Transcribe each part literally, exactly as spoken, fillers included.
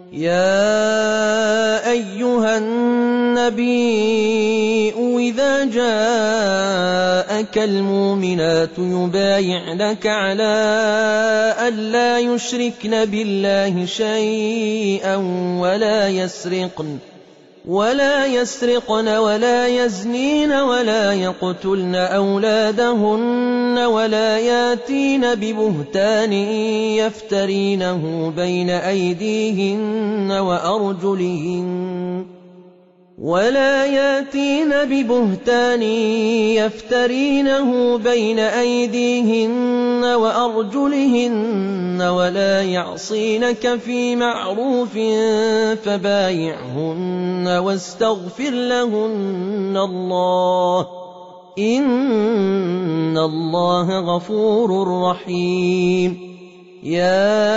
يا أيها النبي إذا جاءك المؤمنات يبايعنك على أن لا يشركن بالله شيئا ولا يسرقن ولا يسرقن ولا يزنين ولا يقتلن أولادهن ولا ياتين ببهتان يفترينه بين أيديهن وأرجلهن ولا ياتين ببهتان يفترينه بين أيديهن وأرجلهن ولا يعصينك في معروف فبايعهن واستغفر لهن الله إن الله غفور رحيم. يا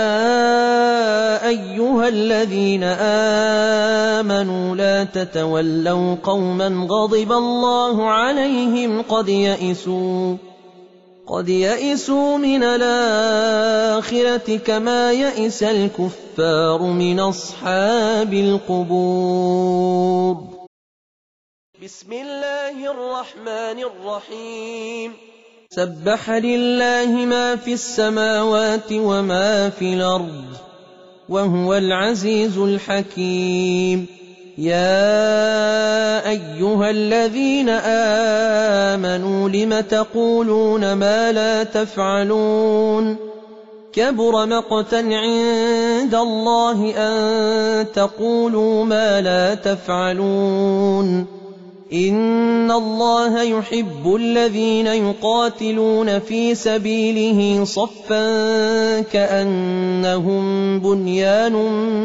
أيها الذين آمنوا لا تتولوا قوما غضب الله عليهم قد يئسوا قد يئسوا من الآخرة كما يئس الكفار من أصحاب القبور. بسم الله الرحمن الرحيم. سبح لله ما في السماوات وما في الأرض وهو العزيز الحكيم. يا أيها الذين آمنوا لم تقولون ما لا تفعلون كبر مقتا عند الله أن تقولوا ما لا تفعلون إن الله يحب الذين يقاتلون في سبيله صفا كأنهم بنيان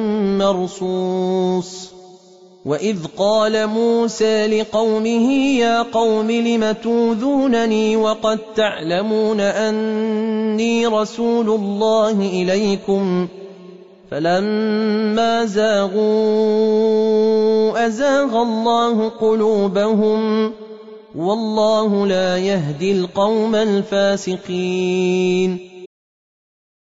مرصوص. وإذ قال موسى لقومه يا قوم لم توذونني وقد تعلمون أني رسول الله إليكم فلما زاغوا أزاغ الله قلوبهم والله لا يهدي القوم الفاسقين.